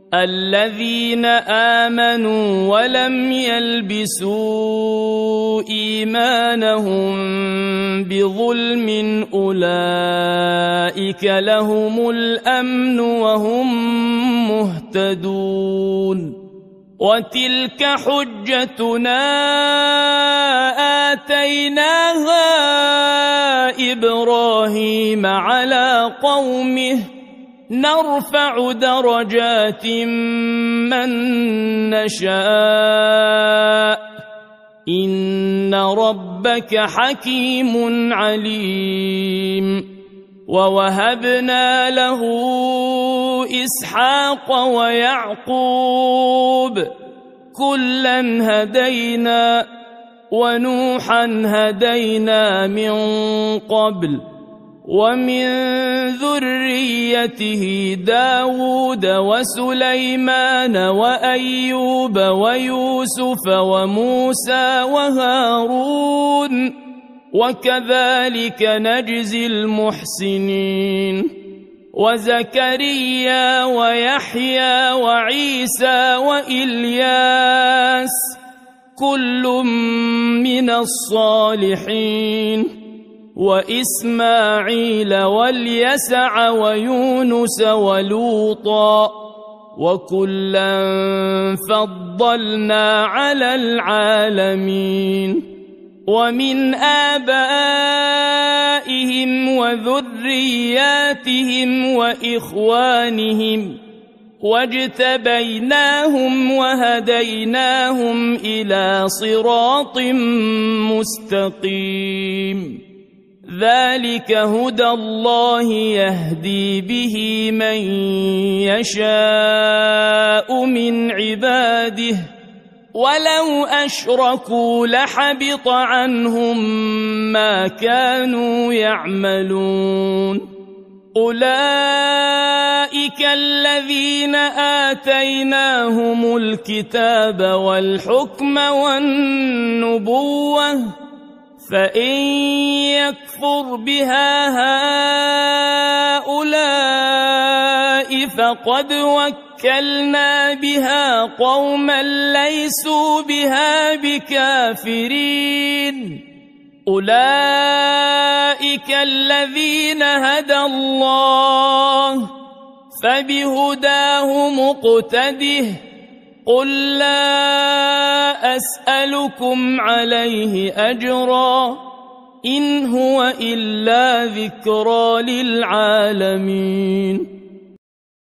الذين آمنوا ولم يلبسوا إيمانهم بظلم أولئك لهم الأمن وهم مهتدون وتلك حجتنا آتيناها إبراهيم على قومه نرفع درجات من نشاء إن ربك حكيم عليم ووهبنا له إسحاق ويعقوب كلا هدينا ونوحا هدينا من قبل ومن ذريته داود وسليمان وأيوب ويوسف وموسى وهارون وكذلك نجزي المحسنين وزكريا ويحيى وعيسى وإلياس كل من الصالحين وإسماعيل واليسع ويونس ولوطا وكلا فضلنا على العالمين ومن آبائهم وذرياتهم وإخوانهم واجتبيناهم وهديناهم إلى صراط مستقيم ذلك هدى الله يهدي به من يشاء من عباده ولو أشركوا لحبط عنهم ما كانوا يعملون أولئك الذين آتيناهم الكتاب والحكم والنبوة فإن يكفر بها هؤلاء فقد وكلنا بها قوما ليسوا بها بكافرين أولئك الذين هدى الله فبهداه مقتده قل لا أسألكم عليه أجرا إن هو إلا ذكرى للعالمين